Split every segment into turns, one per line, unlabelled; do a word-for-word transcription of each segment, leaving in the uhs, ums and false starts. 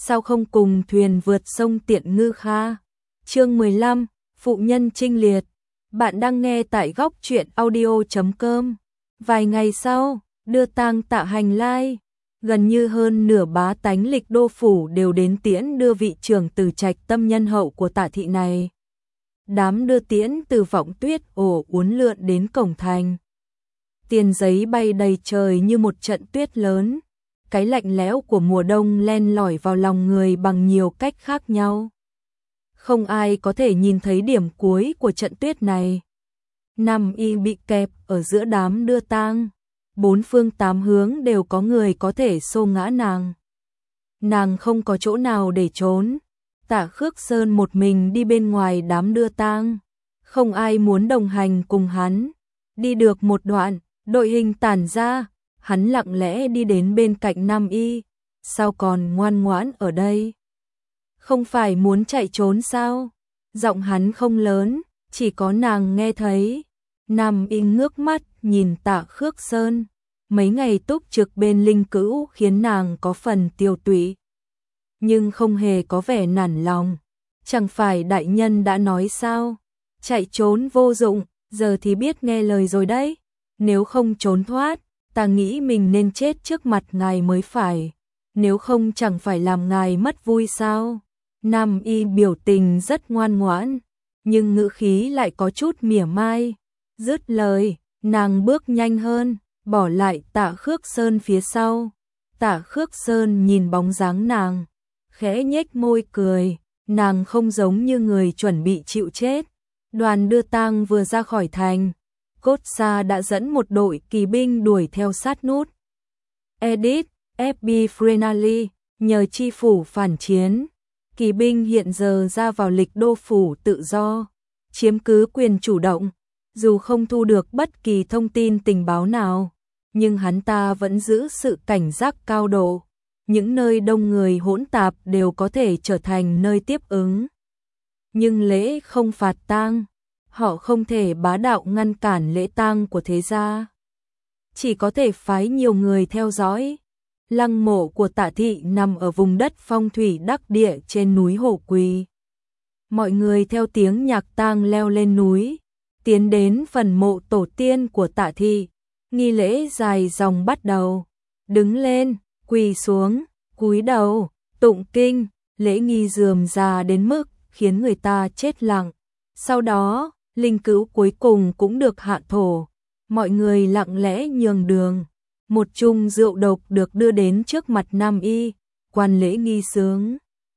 sao không cùng thuyền vượt sông Tiện Ngư Kha. Chương mười lăm, Phụ nhân trinh liệt. Bạn đang nghe tại góc truyện audio chấm com. Vài ngày sau, đưa tang Tạ Hành lai, gần như hơn nửa bá tánh Lịch Đô phủ đều đến tiễn đưa vị trưởng tử trạch tâm nhân hậu của Tạ thị này. Đám đưa tiễn từ Vọng Tuyết ổ uốn lượn đến cổng thành. Tiền giấy bay đầy trời như một trận tuyết lớn. Cái lạnh lẽo của mùa đông len lỏi vào lòng người bằng nhiều cách khác nhau. Không ai có thể nhìn thấy điểm cuối của trận tuyết này. Nam Y bị kẹp ở giữa đám đưa tang. Bốn phương tám hướng đều có người có thể xô ngã nàng. Nàng không có chỗ nào để trốn. Tạ Khước Sơn một mình đi bên ngoài đám đưa tang. Không ai muốn đồng hành cùng hắn. Đi được một đoạn, đội hình tản ra. Hắn lặng lẽ đi đến bên cạnh Nam Y. Sao còn ngoan ngoãn ở đây? Không phải muốn chạy trốn sao? Giọng hắn không lớn, chỉ có nàng nghe thấy. Nam Y ngước mắt nhìn Tạ Khước Sơn. Mấy ngày túc trực bên Linh Cữu khiến nàng có phần tiêu tụy, nhưng không hề có vẻ nản lòng. Chẳng phải đại nhân đã nói sao? Chạy trốn vô dụng, giờ thì biết nghe lời rồi đấy. Nếu không trốn thoát, ta nghĩ mình nên chết trước mặt ngài mới phải. Nếu không chẳng phải làm ngài mất vui sao? Nam Y biểu tình rất ngoan ngoãn, nhưng ngữ khí lại có chút mỉa mai. Dứt lời, nàng bước nhanh hơn, bỏ lại Tạ Khước Sơn phía sau. Tạ Khước Sơn nhìn bóng dáng nàng, khẽ nhếch môi cười. Nàng không giống như người chuẩn bị chịu chết. Đoàn đưa tang vừa ra khỏi thành, Cốt Sa đã dẫn một đội kỳ binh đuổi theo sát nút. Edit, ép bê Frenali, nhờ chi phủ phản chiến. Kỳ binh hiện giờ ra vào Lịch Đô phủ tự do, chiếm cứ quyền chủ động. Dù không thu được bất kỳ thông tin tình báo nào, nhưng hắn ta vẫn giữ sự cảnh giác cao độ. Những nơi đông người hỗn tạp đều có thể trở thành nơi tiếp ứng. Nhưng lễ không phạt tang, họ không thể bá đạo ngăn cản lễ tang của thế gia. Chỉ có thể phái nhiều người theo dõi. Lăng mộ của Tạ thị nằm ở vùng đất phong thủy đắc địa trên núi Hổ Quỳ. Mọi người theo tiếng nhạc tang leo lên núi, tiến đến phần mộ tổ tiên của Tạ thị. Nghi lễ dài dòng bắt đầu. Đứng lên, quỳ xuống, cúi đầu, tụng kinh. Lễ nghi rườm rà đến mức khiến người ta chết lặng. Sau đó, Linh Cữu cuối cùng cũng được hạ thổ. Mọi người lặng lẽ nhường đường. Một chung rượu độc được đưa đến trước mặt Nam Y. Quan lễ nghi sướng.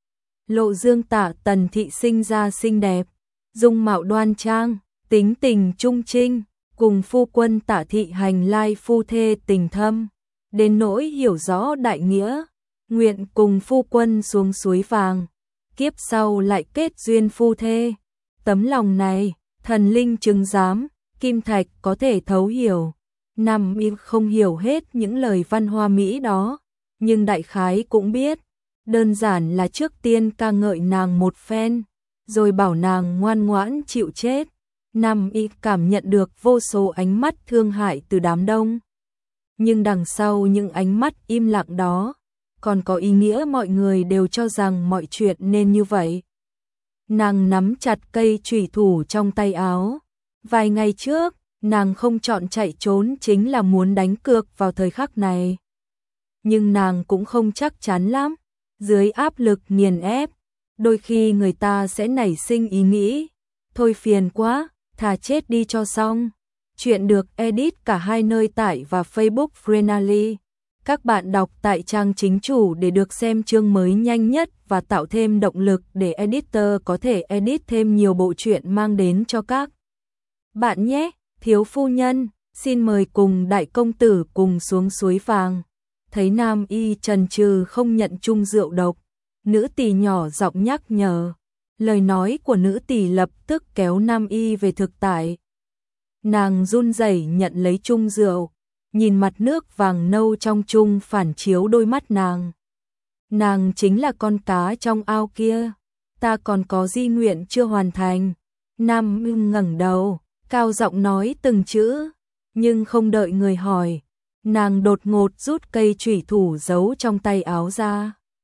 Lộ dương Tạ Tần thị sinh ra xinh đẹp, dung mạo đoan trang, tính tình trung trinh, cùng phu quân Tạ thị Hành lai phu thê tình thâm, đến nỗi hiểu rõ đại nghĩa, nguyện cùng phu quân xuống suối vàng, kiếp sau lại kết duyên phu thê. Tấm lòng này, thần linh chứng giám, kim thạch có thể thấu hiểu. Nam Y không hiểu hết những lời văn hoa mỹ đó, nhưng đại khái cũng biết. Đơn giản là trước tiên ca ngợi nàng một phen, rồi bảo nàng ngoan ngoãn chịu chết. Nam Y cảm nhận được vô số ánh mắt thương hại từ đám đông. Nhưng đằng sau những ánh mắt im lặng đó, còn có ý nghĩa mọi người đều cho rằng mọi chuyện nên như vậy. Nàng nắm chặt cây chủy thủ trong tay áo. Vài ngày trước, nàng không chọn chạy trốn chính là muốn đánh cược vào thời khắc này. Nhưng nàng cũng không chắc chắn lắm. Dưới áp lực nghiền ép, đôi khi người ta sẽ nảy sinh ý nghĩ, thôi phiền quá, thà chết đi cho xong. Chuyện được edit cả hai nơi tải và Facebook Frenali. Các bạn đọc tại trang chính chủ để được xem chương mới nhanh nhất và tạo thêm động lực để editor có thể edit thêm nhiều bộ truyện mang đến cho các bạn nhé. Thiếu phu nhân, xin mời cùng đại công tử cùng xuống suối vàng. Thấy Nam Y chần chừ không nhận chung rượu độc, nữ tỳ nhỏ giọng nhắc nhở. Lời nói của nữ tỳ lập tức kéo Nam Y về thực tại. Nàng run rẩy nhận lấy chung rượu, nhìn mặt nước vàng nâu trong chung phản chiếu đôi mắt nàng. Nàng chính là con cá trong ao kia, ta còn có di nguyện chưa hoàn thành. Nam Y ngẩng đầu, cao giọng nói từng chữ, nhưng không đợi người hỏi. Nàng đột ngột rút cây chủy thủ giấu trong tay áo ra.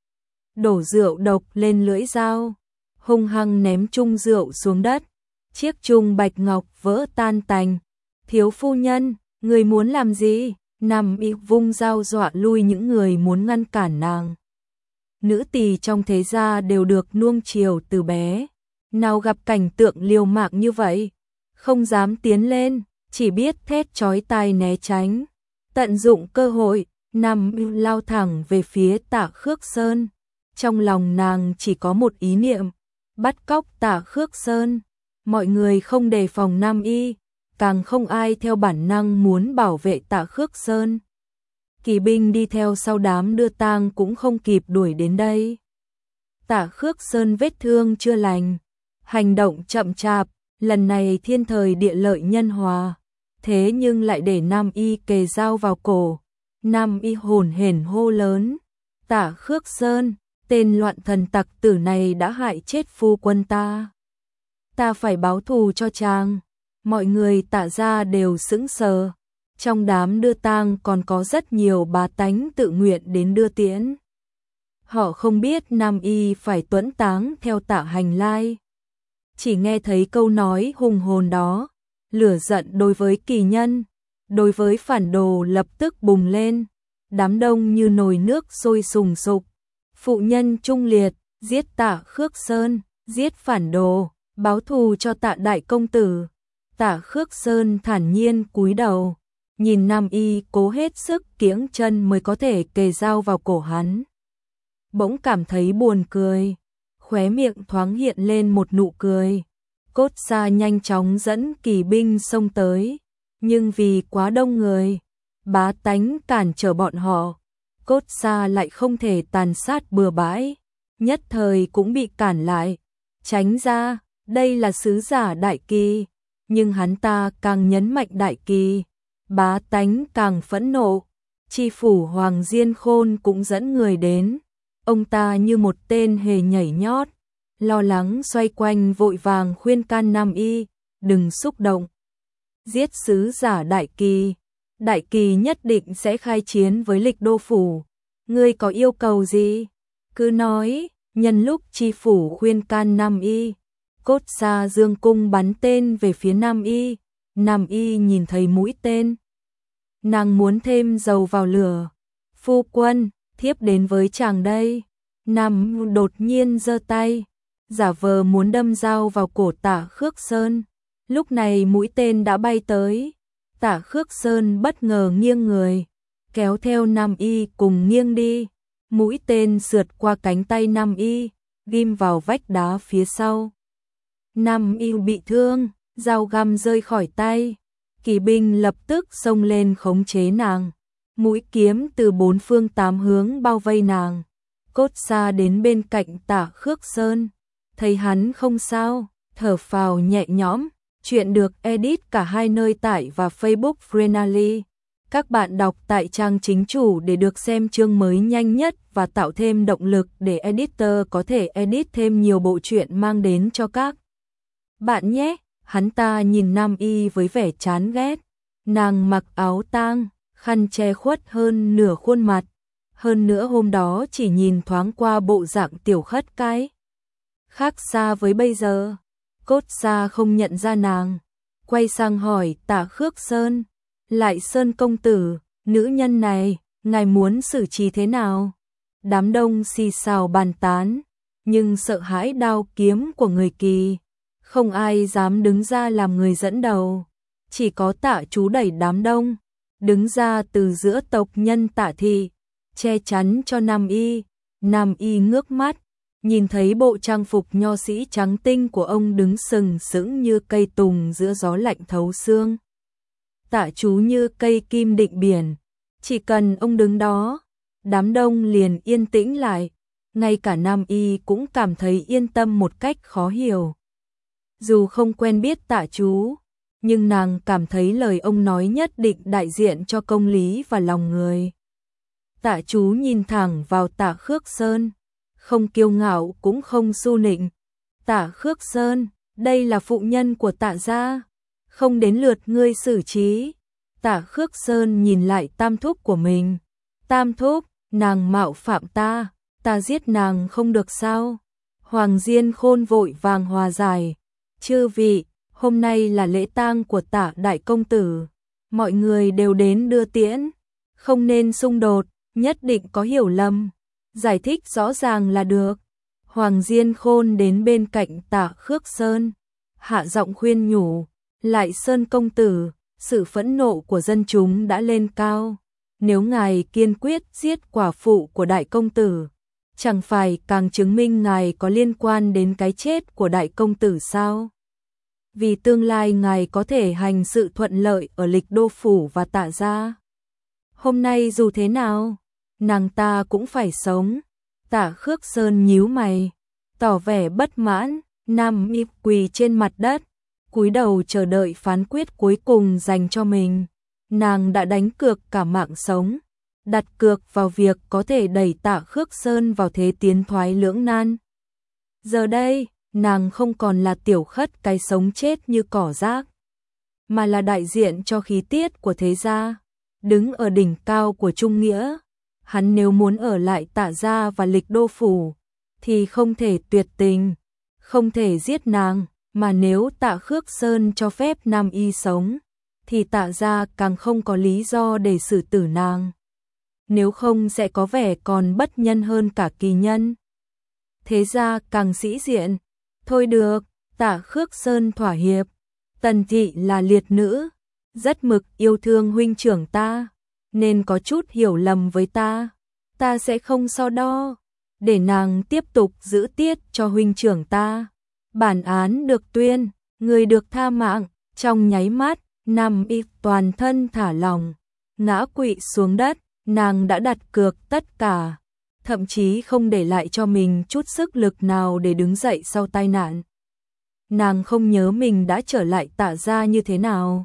đổ rượu độc lên lưỡi dao, hung hăng ném chung rượu xuống đất. Chiếc chung bạch ngọc vỡ tan tành. Thiếu phu nhân, người muốn làm gì? Nam Y vung dao dọa lui những người muốn ngăn cản nàng. Nữ tỳ trong thế gia đều được nuông chiều từ bé, nào gặp cảnh tượng liều mạng như vậy, không dám tiến lên, chỉ biết thét chói tai né tránh. Tận dụng cơ hội, Nam Y lao thẳng về phía Tạ Khước Sơn. Trong lòng nàng chỉ có một ý niệm, bắt cóc Tạ Khước Sơn. Mọi người không đề phòng Nam Y, càng không ai theo bản năng muốn bảo vệ Tạ Khước Sơn. Kỳ binh đi theo sau đám đưa tang cũng không kịp đuổi đến đây. Tạ Khước Sơn vết thương chưa lành, hành động chậm chạp, lần này thiên thời địa lợi nhân hòa, thế nhưng lại để Nam Y kề dao vào cổ. Nam Y hồn hển hô lớn, Tạ Khước Sơn, tên loạn thần tặc tử này đã hại chết phu quân ta. Ta phải báo thù cho chàng. Mọi người Tạ gia đều sững sờ. Trong đám đưa tang còn có rất nhiều bá tánh tự nguyện đến đưa tiễn. Họ không biết Nam Y phải tuẫn táng theo Tạ Hành Lai. Chỉ nghe thấy câu nói hùng hồn đó, lửa giận đối với kỳ nhân, đối với phản đồ lập tức bùng lên. Đám đông như nồi nước sôi sùng sục. Phụ nhân trung liệt, giết Tạ Khước Sơn, giết phản đồ, báo thù cho Tạ đại công tử. Tạ Khước Sơn thản nhiên cúi đầu, nhìn Nam Y cố hết sức kiễng chân mới có thể kề dao vào cổ hắn. Bỗng cảm thấy buồn cười, khóe miệng thoáng hiện lên một nụ cười. Cốt Sa nhanh chóng dẫn kỳ binh xông tới, nhưng vì quá đông người, bá tánh cản trở bọn họ, Cốt Sa lại không thể tàn sát bừa bãi, nhất thời cũng bị cản lại. Tránh ra, đây là sứ giả Đại Kỳ, nhưng hắn ta càng nhấn mạnh Đại Kỳ, bá tánh càng phẫn nộ. Tri phủ Hoàng Diên Khôn cũng dẫn người đến, ông ta như một tên hề nhảy nhót, lo lắng xoay quanh vội vàng khuyên can Nam Y, đừng xúc động. Giết sứ giả Đại Kỳ, Đại Kỳ nhất định sẽ khai chiến với Lịch Đô phủ. Ngươi có yêu cầu gì? Cứ nói. Nhân lúc tri phủ khuyên can Nam Y, Cốt Sa dương cung bắn tên về phía Nam Y. Nam Y nhìn thấy mũi tên, nàng muốn thêm dầu vào lửa. Phu quân, thiếp đến với chàng đây. Nam đột nhiên giơ tay, giả vờ muốn đâm dao vào cổ Tạ Khước Sơn. Lúc này mũi tên đã bay tới, Tạ Khước Sơn bất ngờ nghiêng người, kéo theo Nam Y cùng nghiêng đi. Mũi tên sượt qua cánh tay Nam Y, ghim vào vách đá phía sau. Nam Y bị thương, dao găm rơi khỏi tay. Kỳ binh lập tức xông lên khống chế nàng. Mũi kiếm từ bốn phương tám hướng bao vây nàng. Cốt Sa đến bên cạnh Tạ Khước Sơn, thấy hắn không sao, thở phào nhẹ nhõm. Chuyện được edit cả hai nơi tải và Facebook Freenally. Các bạn đọc tại trang chính chủ để được xem chương mới nhanh nhất và tạo thêm động lực để editor có thể edit thêm nhiều bộ truyện mang đến cho các bạn nhé. Hắn ta nhìn Nam Y với vẻ chán ghét. Nàng mặc áo tang, khăn che khuất hơn nửa khuôn mặt. Hơn nữa hôm đó chỉ nhìn thoáng qua bộ dạng tiểu khất cái. Khác xa với bây giờ. Cốt Sa không nhận ra nàng, quay sang hỏi Tạ Khước Sơn. Lại Sơn công tử, nữ nhân này, ngài muốn xử trí thế nào? Đám đông xì xào bàn tán, nhưng sợ hãi đao kiếm của người Kỳ, không ai dám đứng ra làm người dẫn đầu. Chỉ có Tạ chú đẩy đám đông, đứng ra từ giữa tộc nhân Tạ thị, che chắn cho Nam Y. Nam Y ngước mắt, nhìn thấy bộ trang phục nho sĩ trắng tinh của ông đứng sừng sững như cây tùng giữa gió lạnh thấu xương. Tạ chú như cây kim định biển, chỉ cần ông đứng đó, đám đông liền yên tĩnh lại. Ngay cả Nam Y cũng cảm thấy yên tâm một cách khó hiểu. Dù không quen biết Tạ chú, nhưng nàng cảm thấy lời ông nói nhất định đại diện cho công lý và lòng người. Tạ chú nhìn thẳng vào Tạ Khước Sơn, không kiêu ngạo cũng không su nịnh. Tạ Khước Sơn, đây là phụ nhân của Tạ gia, không đến lượt ngươi xử trí. Tạ Khước Sơn nhìn lại tam thúc của mình. Tam thúc, nàng mạo phạm ta, ta ta giết nàng không được sao? Hoàng Diên Khôn vội vàng hòa giải, chư vị, hôm nay là lễ tang của Tạ đại công tử, mọi người đều đến đưa tiễn, không nên xung đột, nhất định có hiểu lầm, giải thích rõ ràng là được. Hoàng Diên Khôn đến bên cạnh Tạ Khước Sơn, hạ giọng khuyên nhủ, Lại Sơn công tử, sự phẫn nộ của dân chúng đã lên cao, nếu ngài kiên quyết giết quả phụ của đại công tử, chẳng phải càng chứng minh ngài có liên quan đến cái chết của đại công tử sao? Vì tương lai ngài có thể hành sự thuận lợi ở Lịch Đô phủ và Tạ gia. Hôm nay dù thế nào, nàng ta cũng phải sống. Tạ Khước Sơn nhíu mày, tỏ vẻ bất mãn, nằm ịp quỳ trên mặt đất, cúi đầu chờ đợi phán quyết cuối cùng dành cho mình. Nàng đã đánh cược cả mạng sống, đặt cược vào việc có thể đẩy Tạ Khước Sơn vào thế tiến thoái lưỡng nan. Giờ đây, nàng không còn là tiểu khất cái sống chết như cỏ rác, mà là đại diện cho khí tiết của thế gia, đứng ở đỉnh cao của trung nghĩa. Hắn nếu muốn ở lại Tạ gia và Lịch Đô phủ, thì không thể tuyệt tình, không thể giết nàng, mà nếu Tạ Khước Sơn cho phép Nam Y sống, thì Tạ gia càng không có lý do để xử tử nàng. Nếu không sẽ có vẻ còn bất nhân hơn cả kỳ nhân. Thế gia càng sĩ diện. Thôi được, Tạ Khước Sơn thỏa hiệp. Tần thị là liệt nữ, rất mực yêu thương huynh trưởng ta, nên có chút hiểu lầm với ta. Ta sẽ không so đo, để nàng tiếp tục giữ tiết cho huynh trưởng ta. Bản án được tuyên, người được tha mạng, trong nháy mắt, Nam Y toàn thân thả lỏng, ngã quỵ xuống đất, nàng đã đặt cược tất cả, thậm chí không để lại cho mình chút sức lực nào để đứng dậy sau tai nạn. Nàng không nhớ mình đã trở lại Tạ gia như thế nào,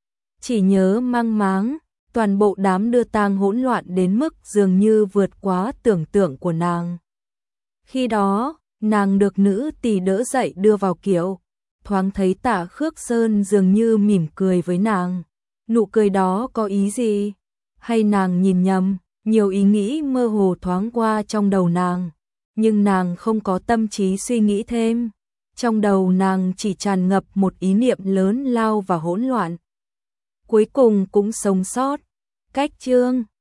chỉ nhớ mang máng, toàn bộ đám đưa tang hỗn loạn đến mức dường như vượt quá tưởng tượng của nàng. Khi đó, nàng được nữ tỳ đỡ dậy đưa vào kiệu, thoáng thấy Tạ Khước Sơn dường như mỉm cười với nàng. Nụ cười đó có ý gì? Hay nàng nhìn nhầm? Nhiều ý nghĩ mơ hồ thoáng qua trong đầu nàng, nhưng nàng không có tâm trí suy nghĩ thêm. Trong đầu nàng chỉ tràn ngập một ý niệm lớn lao và hỗn loạn. Cuối cùng cũng sống sót. Cách chương